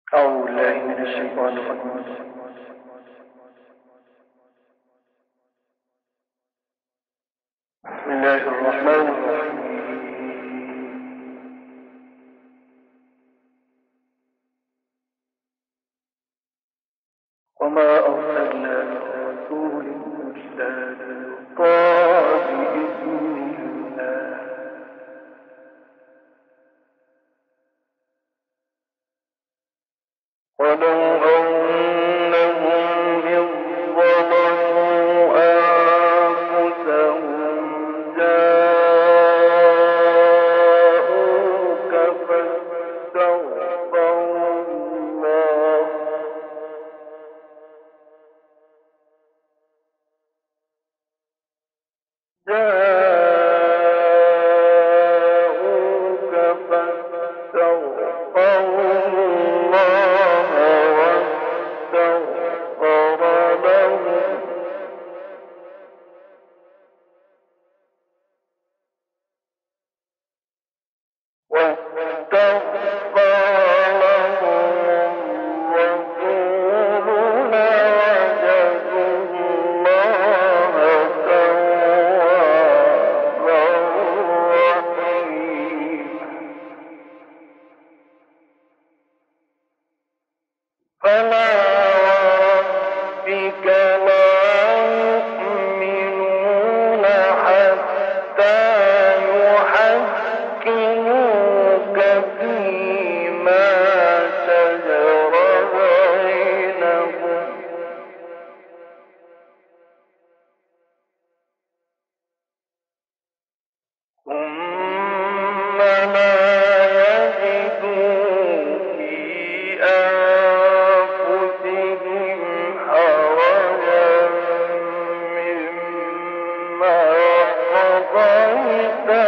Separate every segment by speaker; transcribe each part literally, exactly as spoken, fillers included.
Speaker 1: أعوذ بالله من الشيطان الرجيم. بسم الله الرحمن الرحيم. وما أرسلنا من رسول إلا ليطاع بإذن الله ولو أنهم إذ ظلموا أنفسهم جاءوك فاستغفروا الله جاءوك فاستغفروا الله واستغفر لهم واستغفر لهم الرسول لوجدوا الله توابا رحيما فلا وربك لا يؤمنون حتى يحكموك فيما شجر بينهم ثم لا يجدوا في أنفسهم حرجا مما قضيت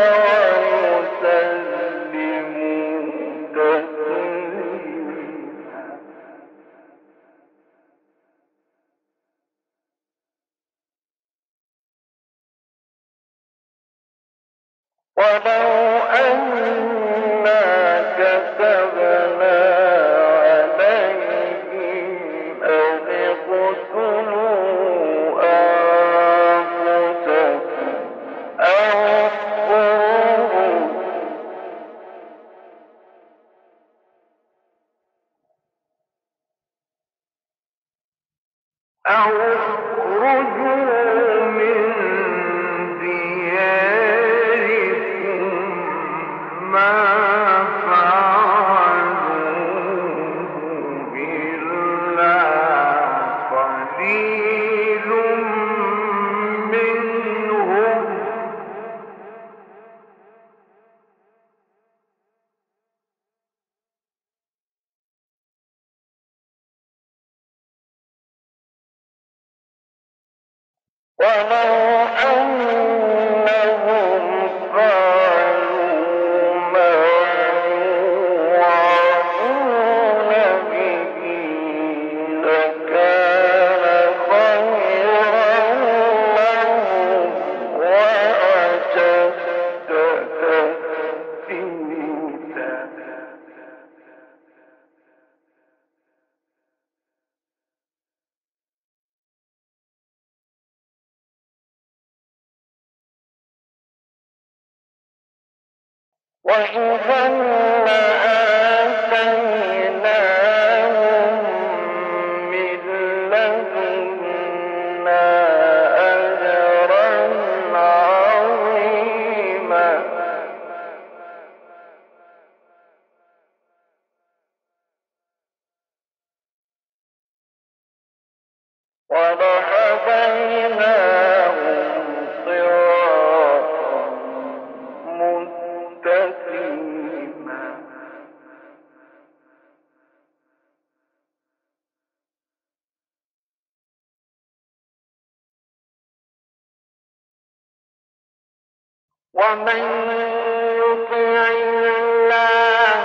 Speaker 1: ويسلموا تسليما ولو أنا كتبنا عليهم أن اقتلوا أنفسكم أو اخرجوا أو اخرجوا من دياركم ما فعلوه إلا قليل منهم ولو أنهم فعلوا ما يوعظون به لكان خيرا لهم وأشد تثبيتا وإذا لآتيناهم من لدنا أجرا عظيما ولهديناهم صراطا مستقيما ومن يطع الله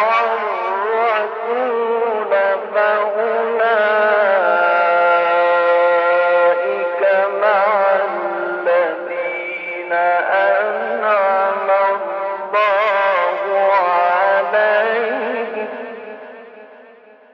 Speaker 1: والرسول فأولئك مع الذين أنعم الله عليهم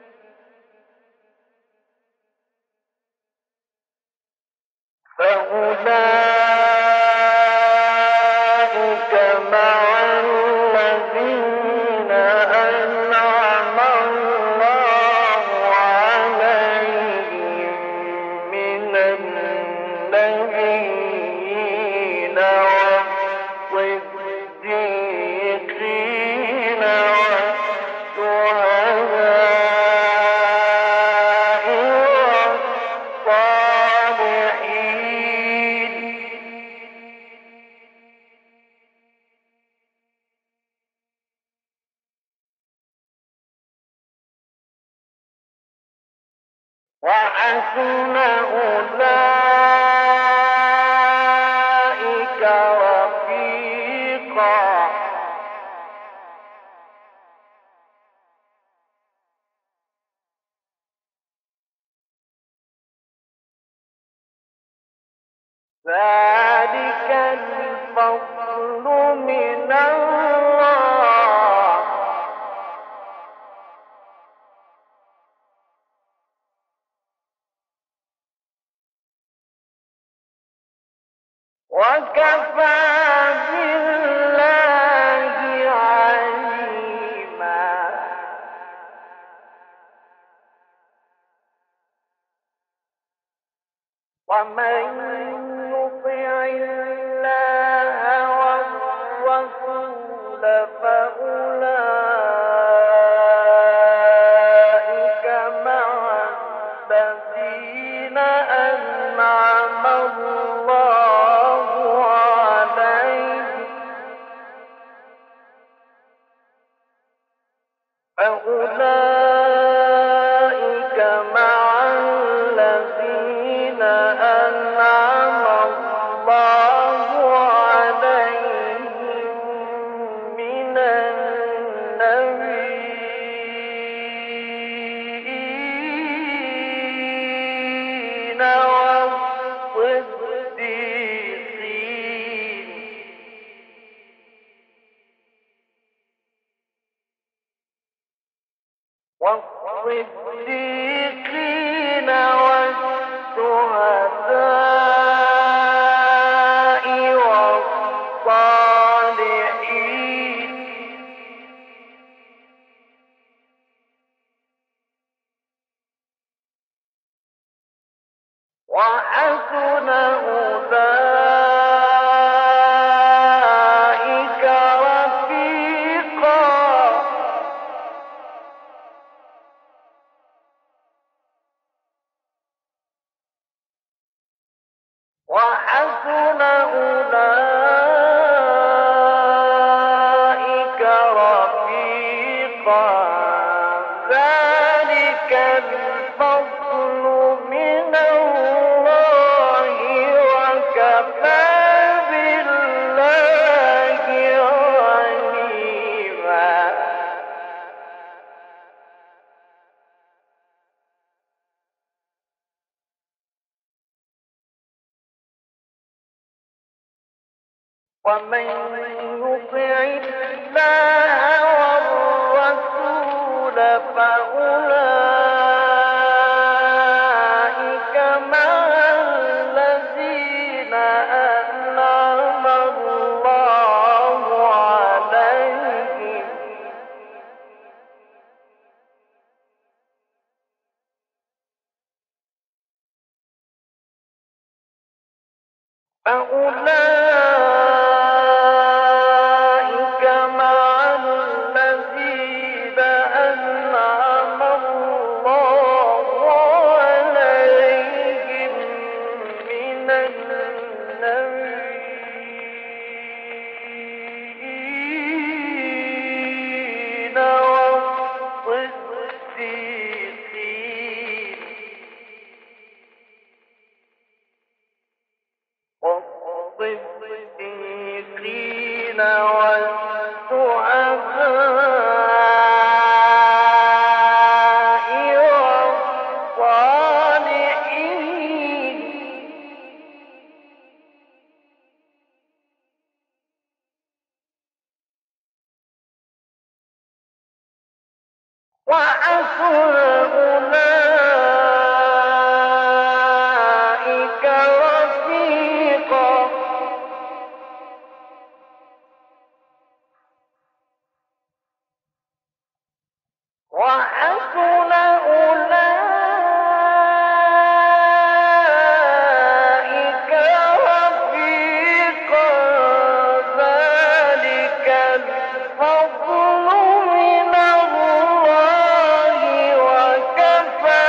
Speaker 1: وحسن أولئك رفيقا. ذلك الفضل من الله. وكفى بالله عليما. ومن يطع الله والرسول فأولئك مع الذين أنعم الله عليهم فأولئك مع الذين أنعم الله عليهم من النبيين والصديقين والصديقين والشهداء والصالحين وحسن أولئك رفيقا. وحسن أولئك رفيقا. ذلك الفضل من الله وكفى بالله عليما. ومن يطع الله والرسول فأولئك مع الذين أنعم الله عليهم فأولئك مع الذين أنعم الله عليهم من النبيين والصديقين والصديقين والشهداء والصالحين وحسن أولئك رفيقا. وحسن أولئك رفيقا. ذلك الفضل من الله وكفى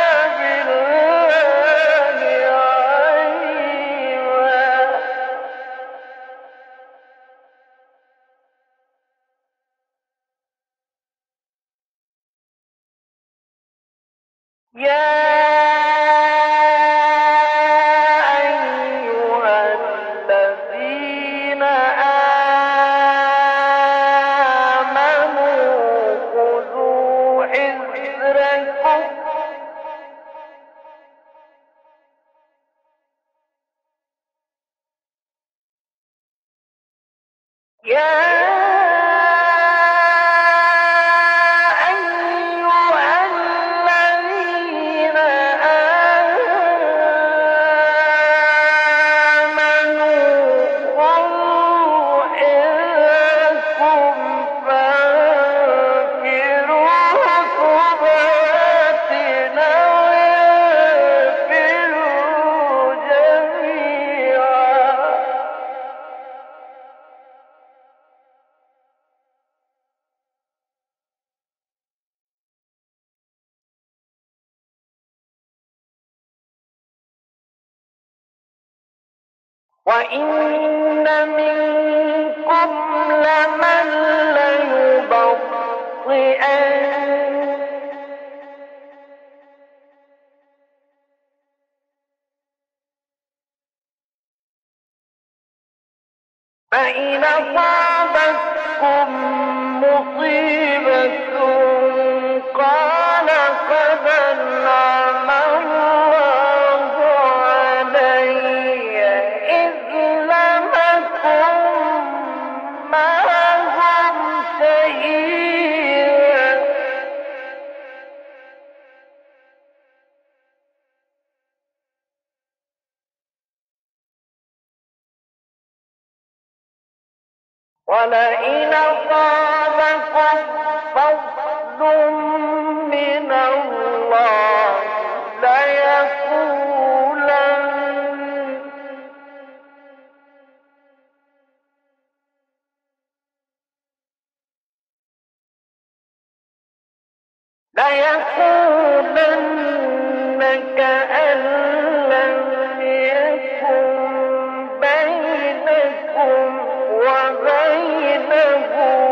Speaker 1: بالله عليما. يا وإن منكم لمن ليبطئن فإن أصابتكم مصيبة قال قد أنعم الله علي إذ لم أكن معهم شهيدا ولئن أصابكم فضل من الله ليقولن ليقولن كأن لم يكن بينكم وبينه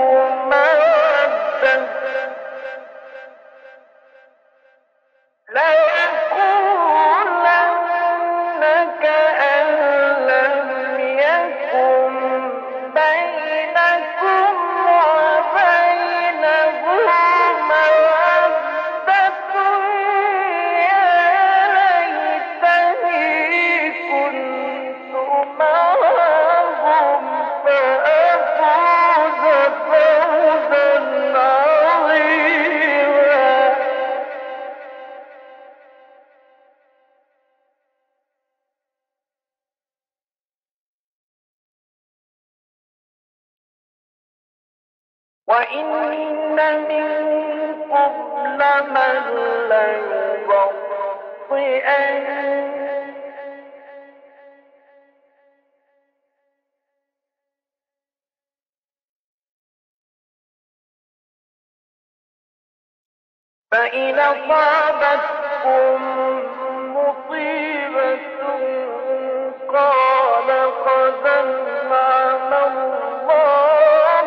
Speaker 1: مودة ليقولن كأن لم يكن بينكم وبينه مودة يا ليتني كنت معهم فأفوز فوزا عظيما وإن منكم لمن ليبطئن فإن أصابتكم مصيبة قال قد أنعم الله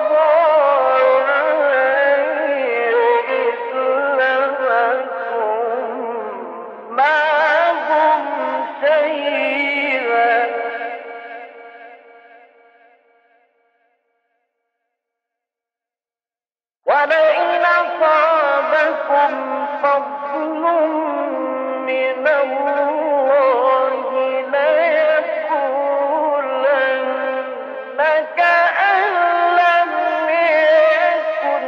Speaker 1: علي إذ لم أكن معهم شهيدا ولئن أصابكم فضل من الله ليقولن كأن لم يكن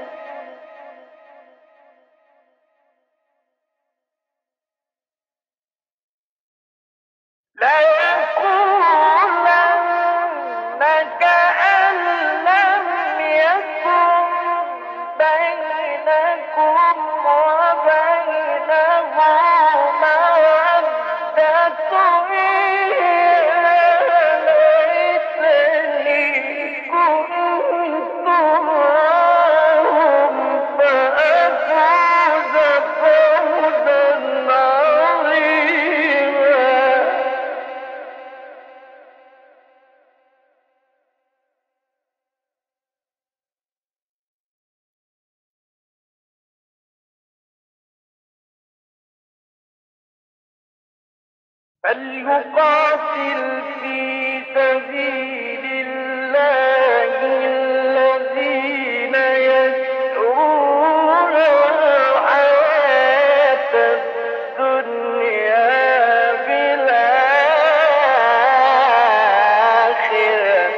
Speaker 1: ليقولن كأن لم يكن بينكم وبينه مودة يا ليتني كنت معهم فأفوز فوزا عظيما فليقاتل في سبيل الله الذين يشرون الحياة الدنيا بالآخرة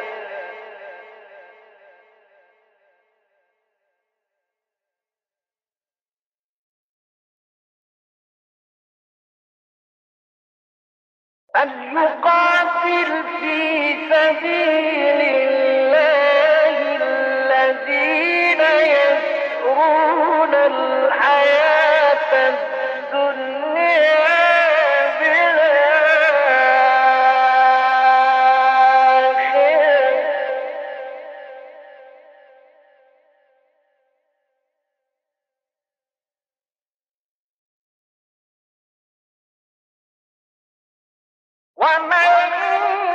Speaker 1: فليقاتل في سبيل الله الذين يشرون الحياة الدنيا بالآخرة ومن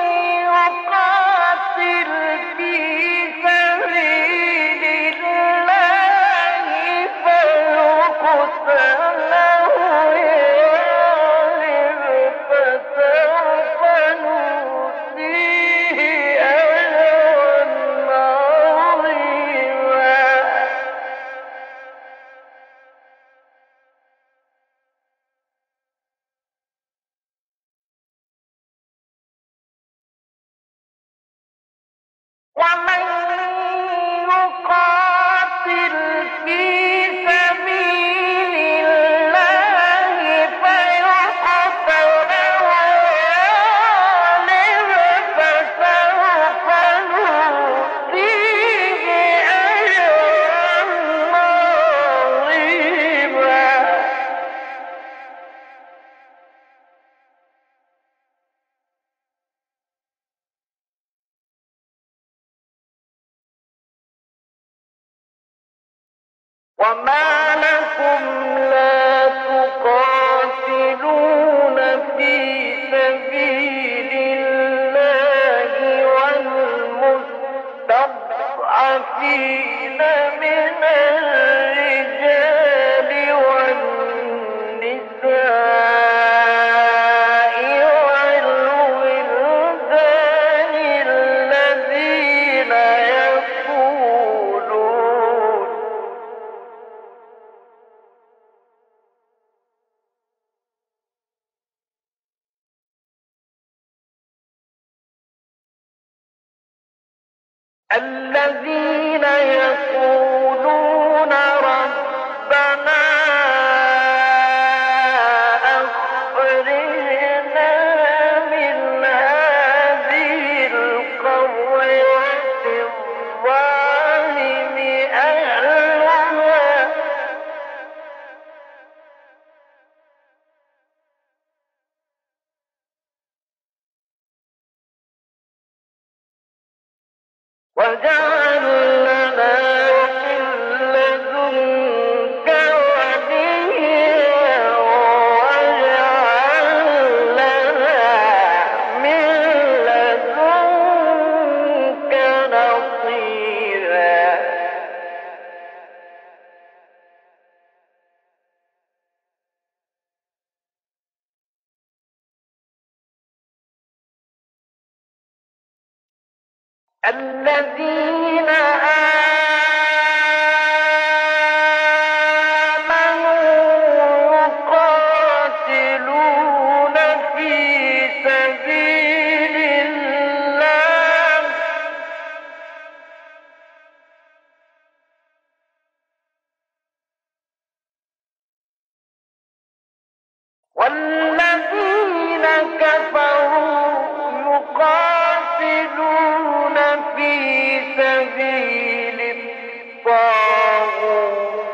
Speaker 1: الذين يقولون ربنا أخرجنا من هذه القرية الظالم أهلها واجعل لنا من لدنك وليا واجعل لنا من لدنك نصيرا الذين آمنوا يقاتلون في سبيل الله والذين كفروا يقاتلون في سبيل الطاغوت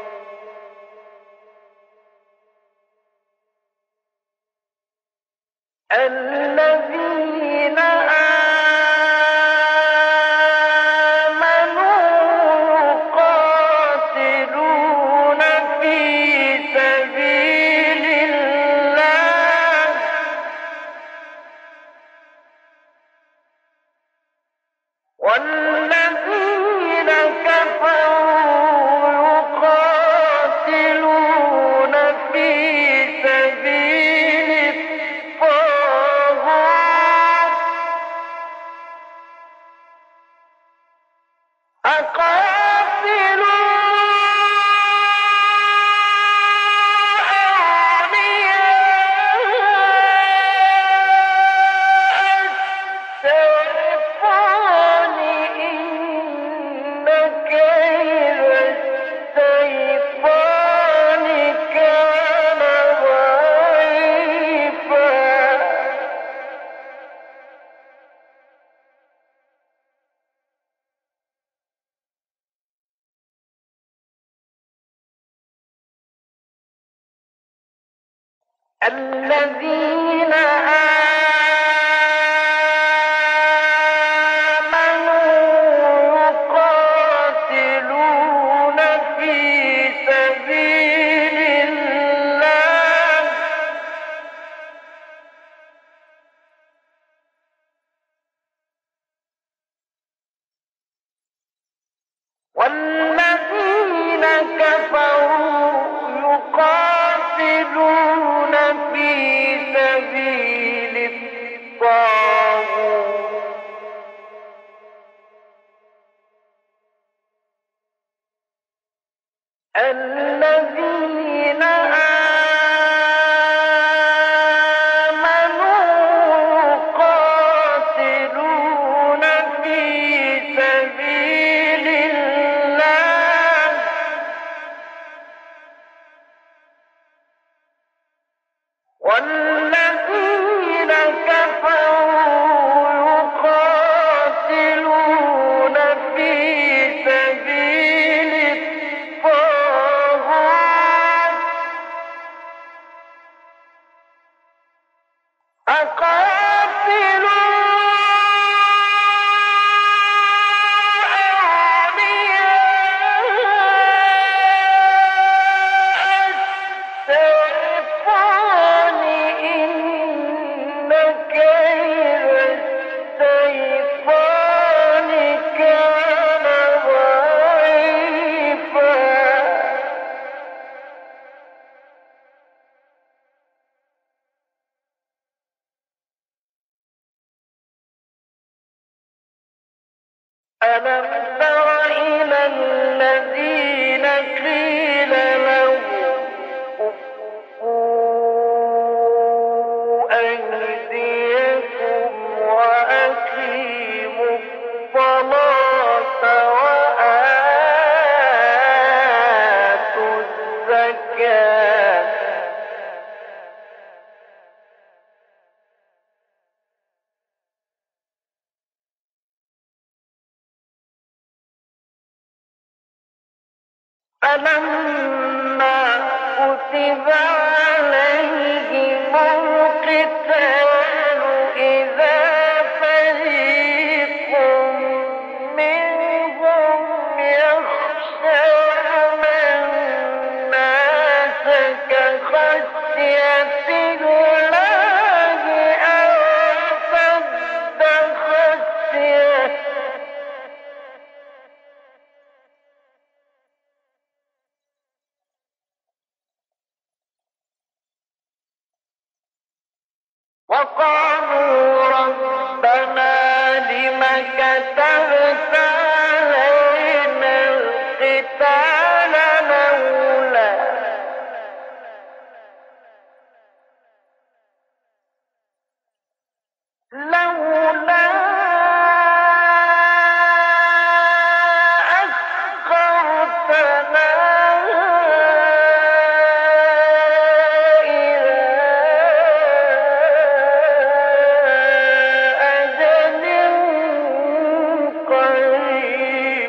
Speaker 1: الذين آمنوا يقاتلون في سبيل الله والذين كفروا يقاتلون في سبيل الطاغوت أقاتلوا الشيطان إن كيد الشيطان كان ضعيفا الذين آمنوا يقاتلون في سبيل الله والذين كفروا يقاتلون في سبيل الطاغوت الذين آمنوا يقاتلون في سبيل الله والذين كفروا يقاتلون في سبيل الطاغوت أقاتلوا الشيطان إن كيد الشيطان كان ضعيفا ألم تر إلى الذين قيل لهم كفوا أيديكم وأقيموا الصلاة فلما كتب عليهم القتال إذا فريق منهم يخشون الناس كخشية الله أو أشد خشية وقالوا ربنا لم كتبت علينا القتال لولا لولا أخرتنا إلى أجل قريب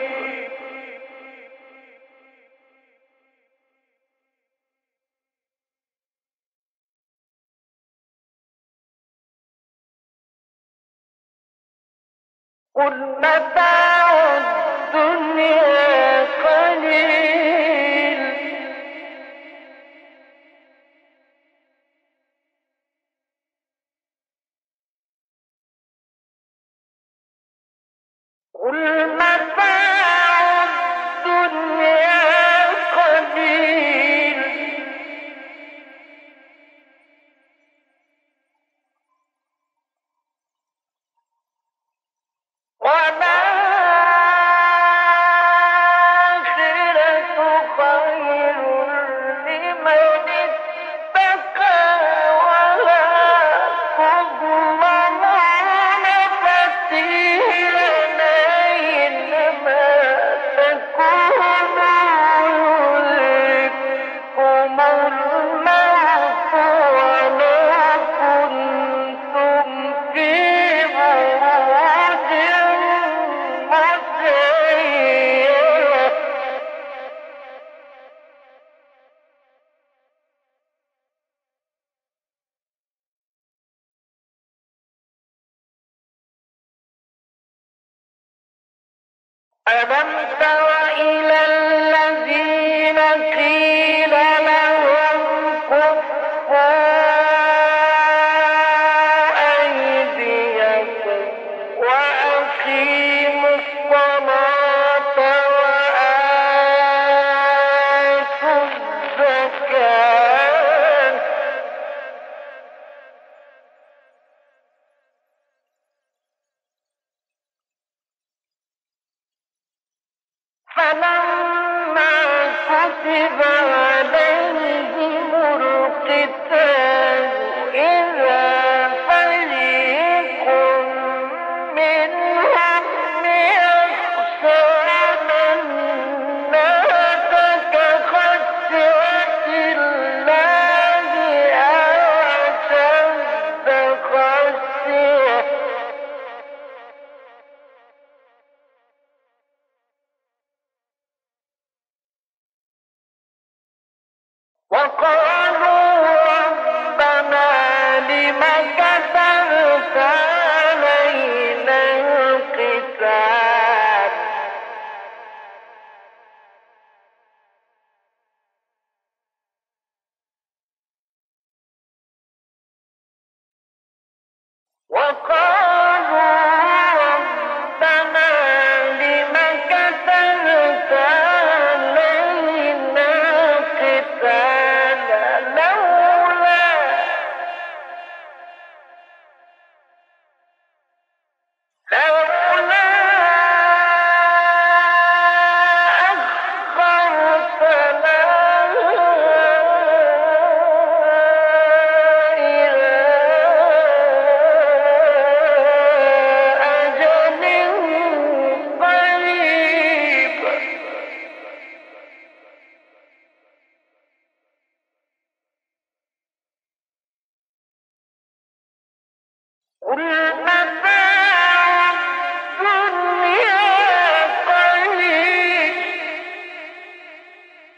Speaker 1: قل متاع الدنيا قليل قل متاع الدنيا قليل والآخرة خير لمن اتقى ولا تظلمون فتيلا أينما تكونوا يدرككم الموت ولو كنتم في بروج مشيدة ألم تر إلى الذين قيل لهم كفوا أيديكم وأقيموا الصلاة وآتوا الزكاة فلما كتب عليهم القتال إذا فريق منهم يخشون الناس كخشية الله أو أشد خشية وقالوا ربنا لم كتبت علينا القتال وقالوا ربنا لم كتبت علينا القتال لولا لولا أخرتنا إلى أجل قريب قل متاع الدنيا قليل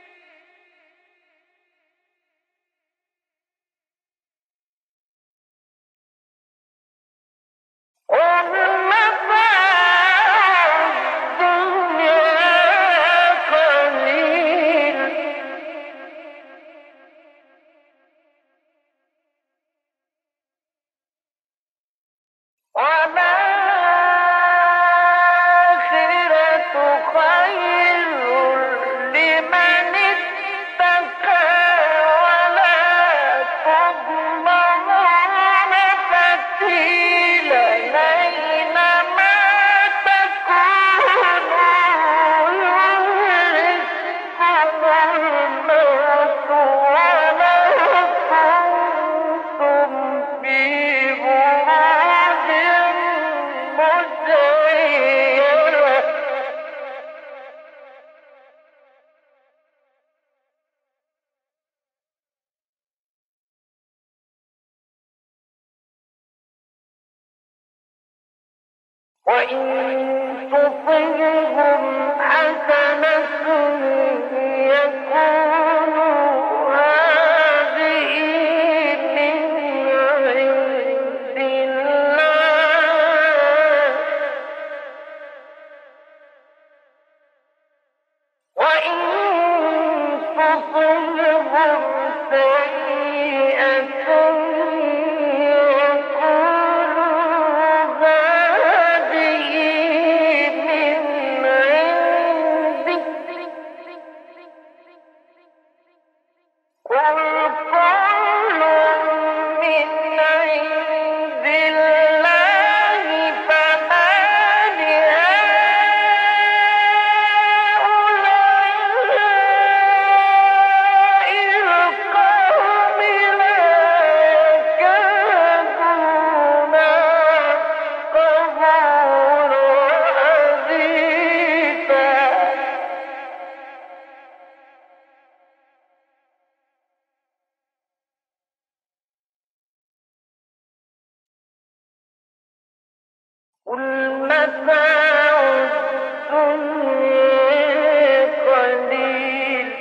Speaker 1: وإن تصبهم حسنة يقولوا هذه من عند الله وإن تصبهم سيئة قل متاع الدنيا قليل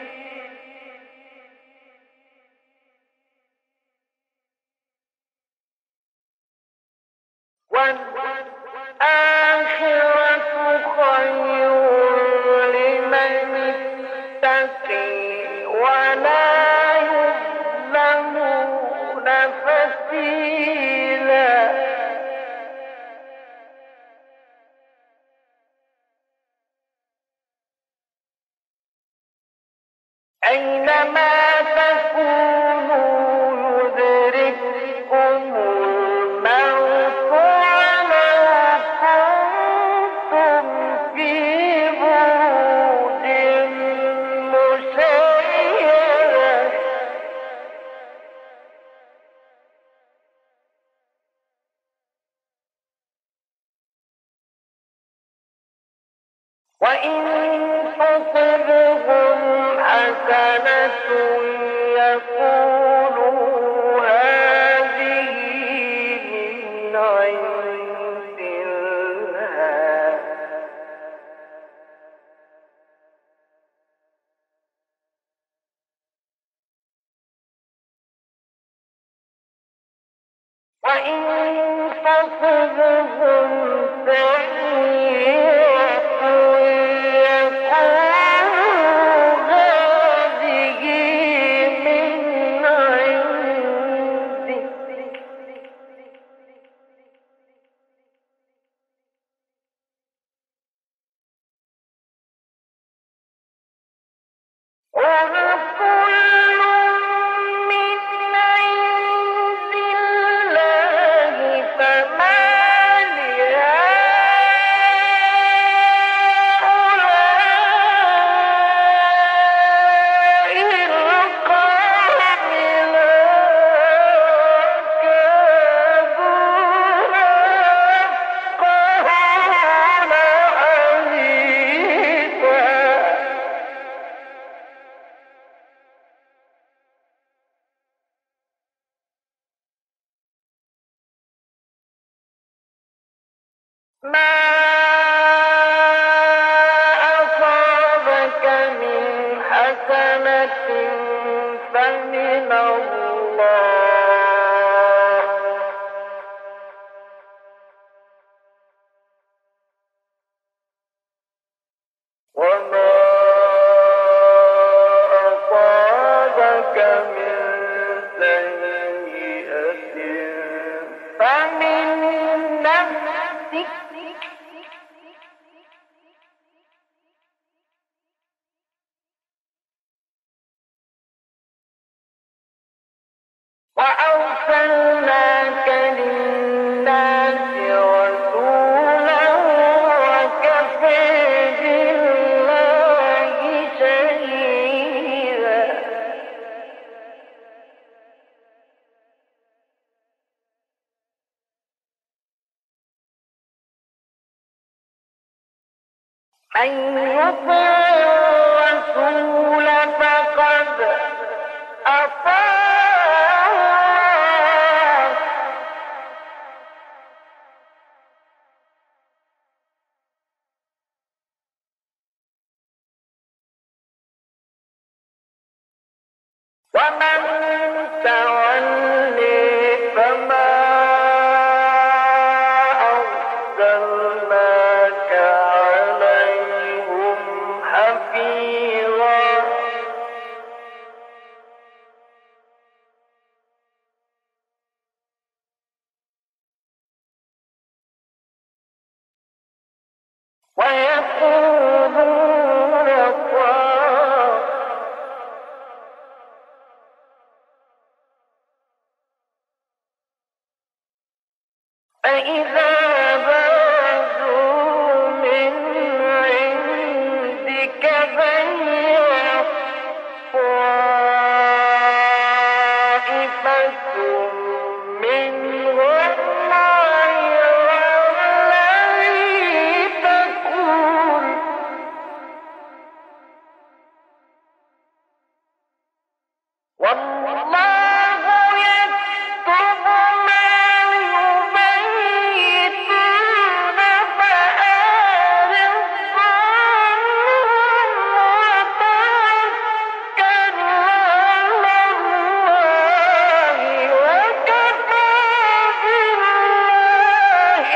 Speaker 1: والآخرة خير لمن اتقي ولا يظلمون فتيلا أينما تكونوا يدرككم الموت ولو كنتم في بروج مشيدة وإن تصبهم حسنة يقولوا هذه من عند الله وإن تصبهم سيئة يقولوا هذه من عندك قل كل من عند الله فما لهؤلاء القوم لا يكادون يفقهون حديثا ما أصابك من حسنة فمن الله وما أصابك من سيئة فمن نفسك وأرسلناك للناس رسولا وكفى بالله شهيدا من يطع الرسول فقد أطاع الله ومن تولي فما أرسلناك عليهم حفيظا ويقولون طاعة فإذا برزوا من عندك بيت طائفة منهم غير الذي تقول والله يكتب ما يبيتون فأعرض عنهم وتوكل على الله وكفى بالله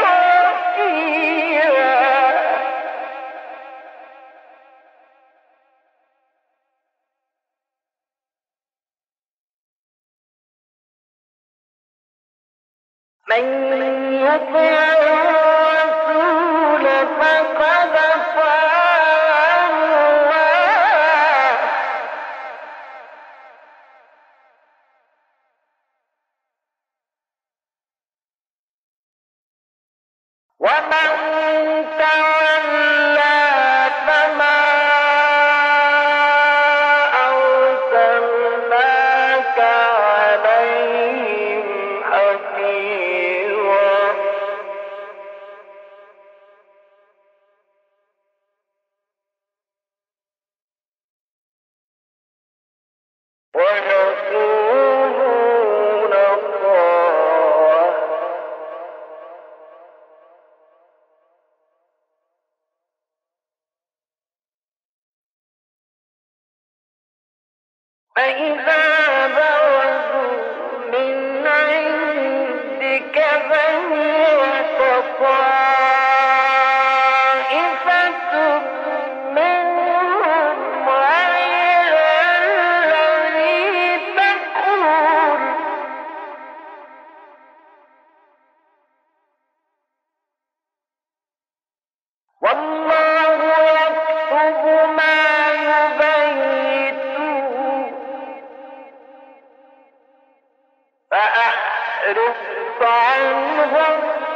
Speaker 1: وكيلا من يطع الرسول فقد أطاع الله ومن تولى فما أرسلناك عليهم حفيظا ويقولون طاعة فإذا برزوا من عندك بيت طائفة منهم غير الذي تقول والله يكتب ما يبيتون فأعرض عنهم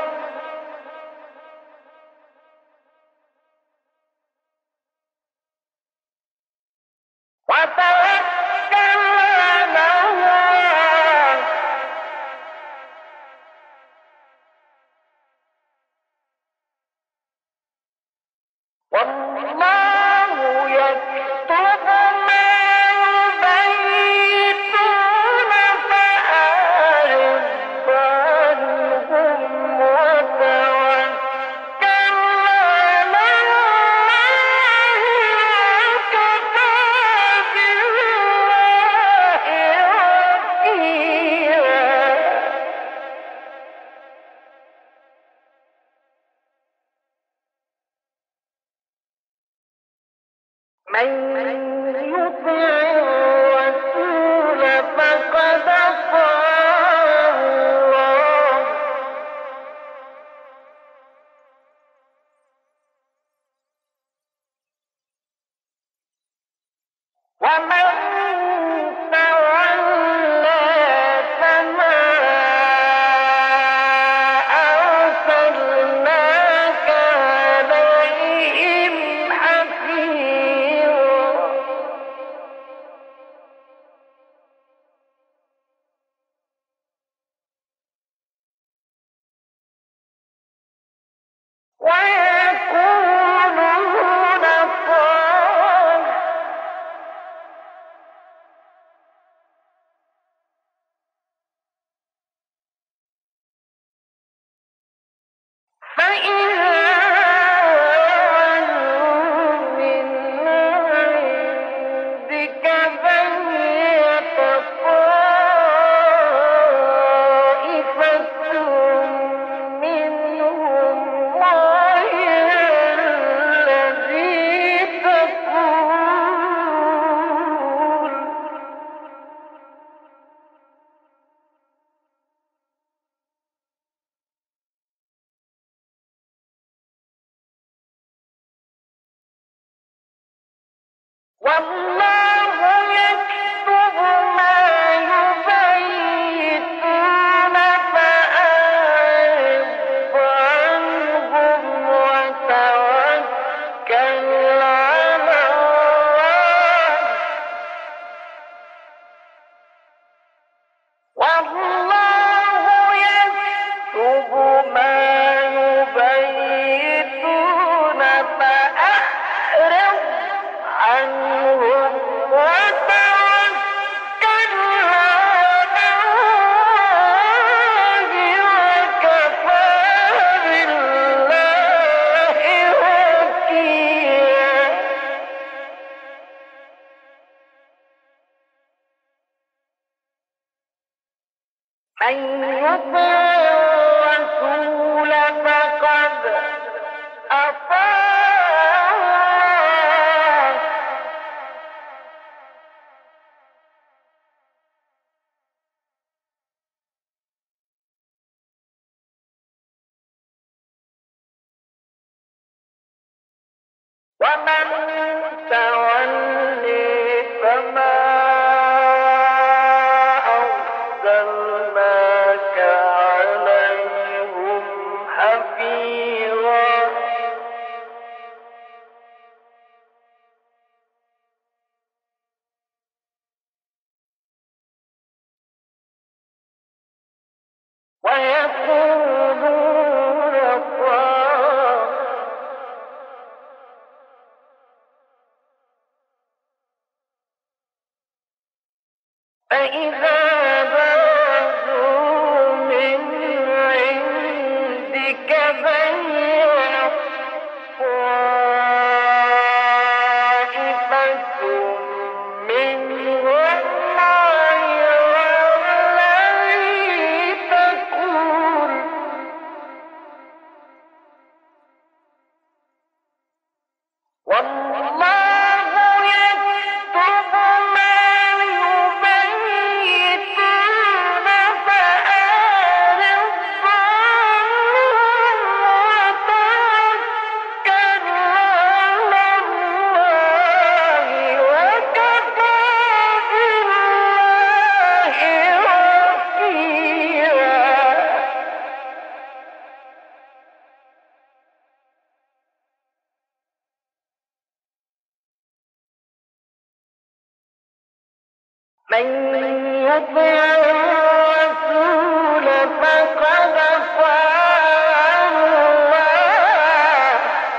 Speaker 1: وتوكل على الله والله يكتب ما يبيتون فأعرض عنهم وتوكل على الله وكفى بالله وكيلا من يطع الرسول فقد أطاع الله ومن تولى فما أرسلناك عليهم حفيظا ويقولون طاعة فإذا ولوا من عندك بيت من يطع الرسول فقد أطاع الله ومن تولي فما أرسلناك عليهم حفيظا ويقولون طاعة فإذا برزوا من عندك بينت طائفة منهم غير الذي تقول والله يكتب ما يبيتون فأعرض عنهم وتوكل على الله وكفى بالله وكيلا من يطع الرسول فقد أطاع الله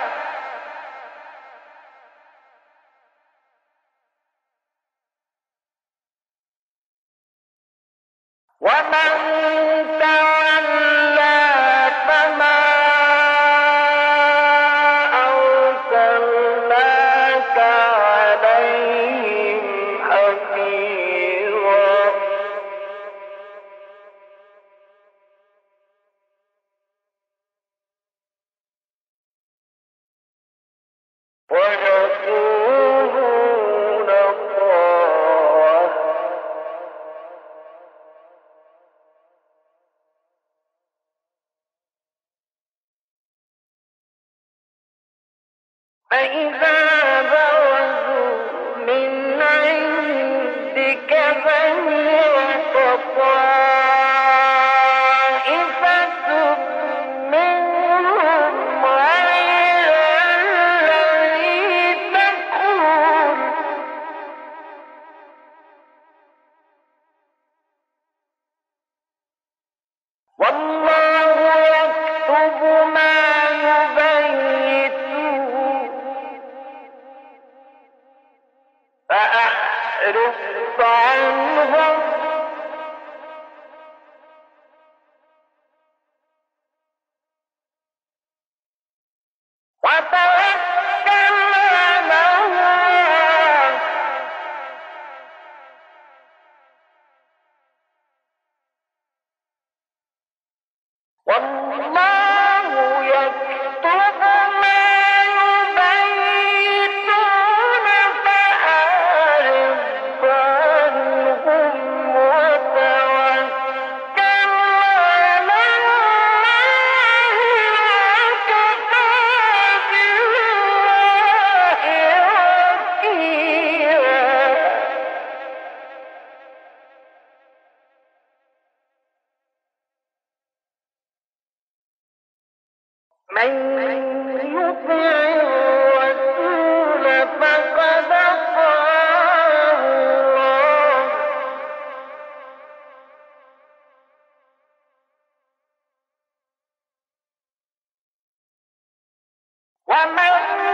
Speaker 1: ومن تولى فما أرسلناك عليهم حفيظا ويقولون طاعة فإذا برزوا من عندك بينت طائفة منهم غير الذي تقول والله يكتب ما يبيتون فأعرض عنهم وتوكل على الله والله يكتب ما يبيتون فأعرض عنهم وتوكل على الله وكفى بالله وكيلا من يطع الرسول فقد أطاع الله ومن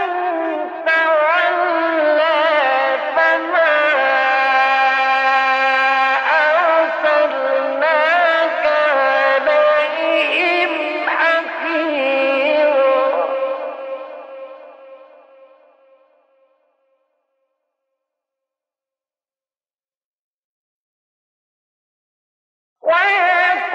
Speaker 1: تولى فما أرسلناك عليهم حفيظا ويقولون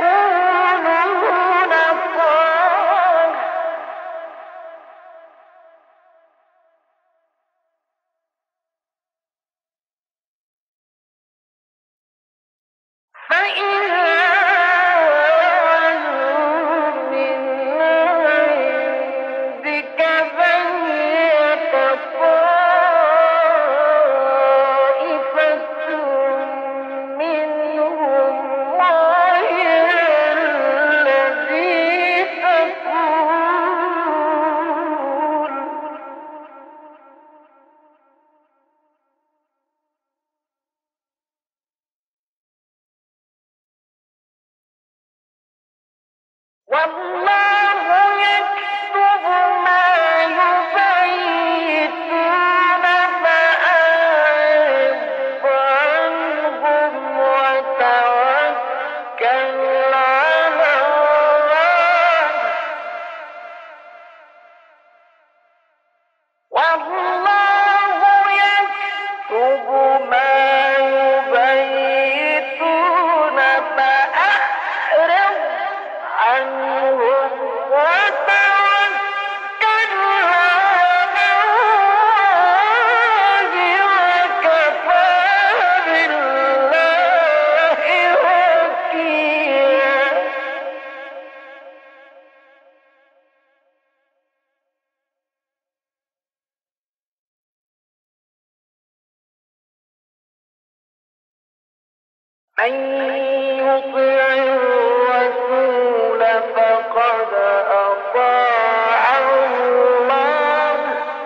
Speaker 1: من يطع الرسول فقد أطاع الله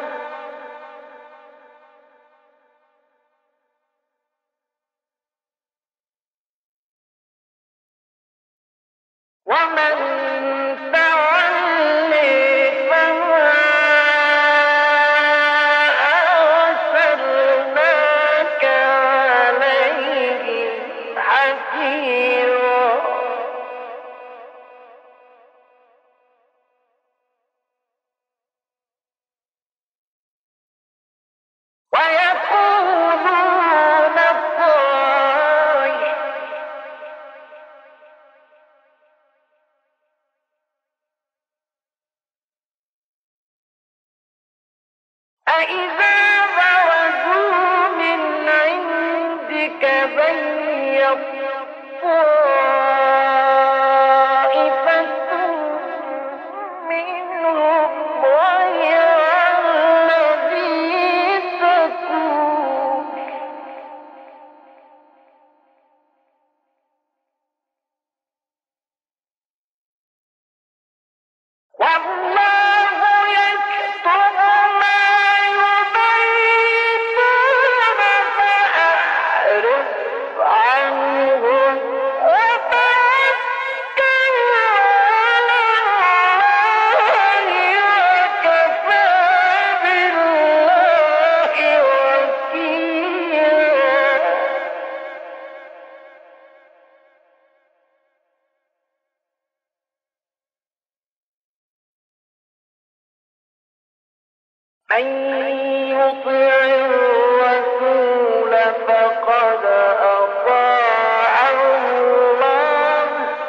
Speaker 1: ومن تولي فما أرسلناك عليهم حفيظا ويقولون الطائف أإذا برزوا من عندك بيض طائفة منهم غير الذي تقول والله يكتب ما يبيتون فأعرض عنهم وتوكل على الله وكفى بالله وكيلا من يطع الرسول فقد أطاع الله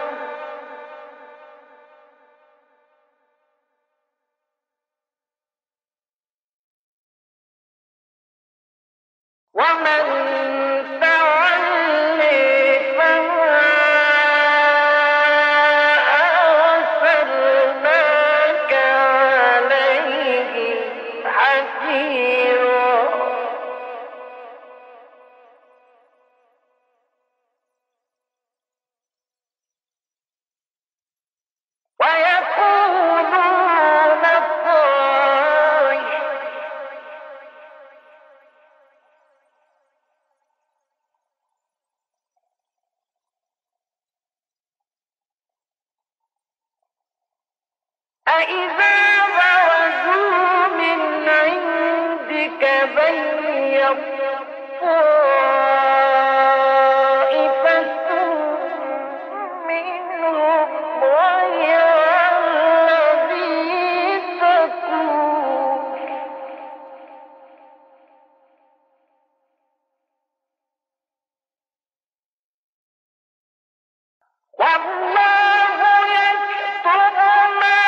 Speaker 1: ومن تولي فما أرسلناك عليهم حفيظا ويقولون الطائف أإذا برزوا من عندك بيض طائفة منهم غير الذي تقول والله يكتب ما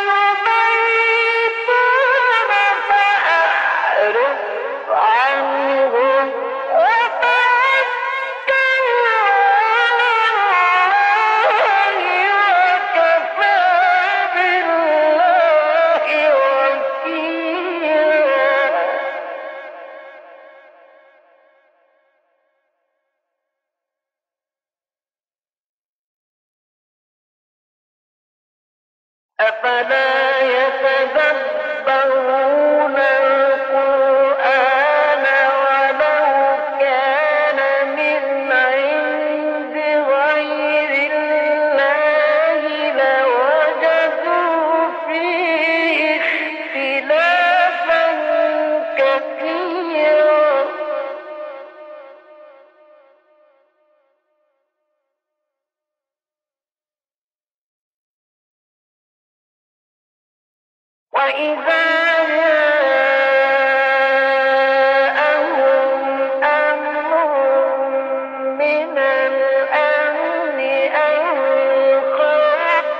Speaker 1: يبيتون فأعرض عنهم وتوكل على الله وكفى بالله وكيلا أفلا يتدبرون القرآن ولو كان من عند غير الله لوجدوا فيه اختلافا كثيرا وإذا جاءهم أمر من الأمن أو الخوف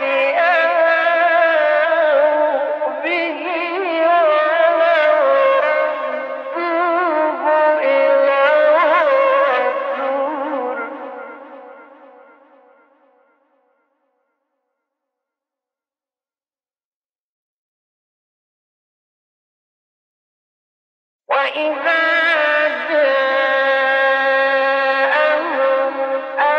Speaker 1: أذاعوا به ولو ردوه إلى الرسول وإذا جاءهم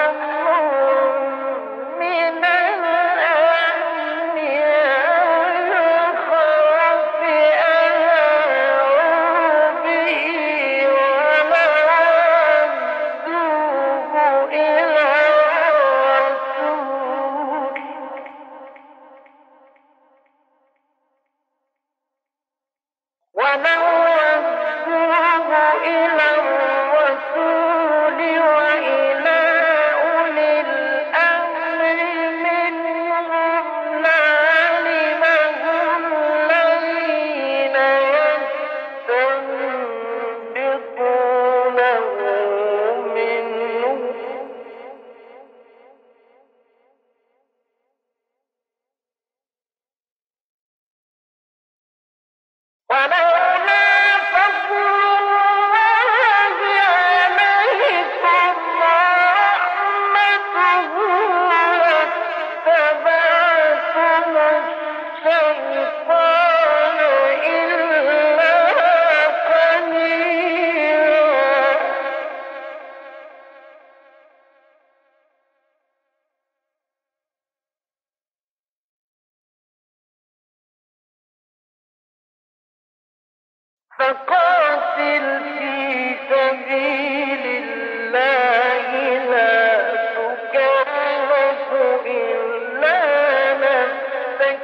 Speaker 1: فقاتل في سبيل الله لا تكلف إلا نفسك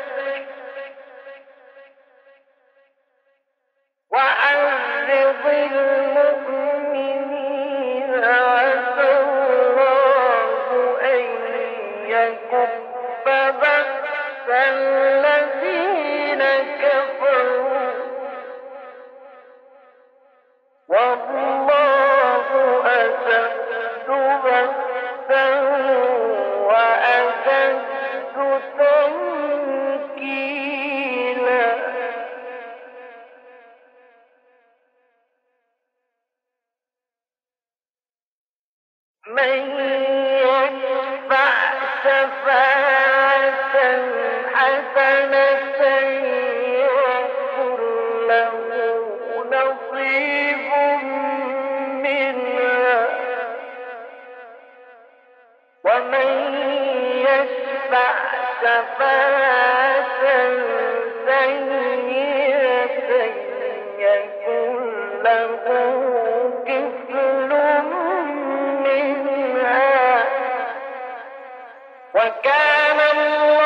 Speaker 1: وحرض المؤمنين عسى الله أن يكف بأس الذين كفروا والله أشد بأسا وأشد تنكيلا. من يشفع شفاعة حسنة يكن له نصيب منها ومن يشفع شفاعة سيئة يكن له كفل منها وكان الله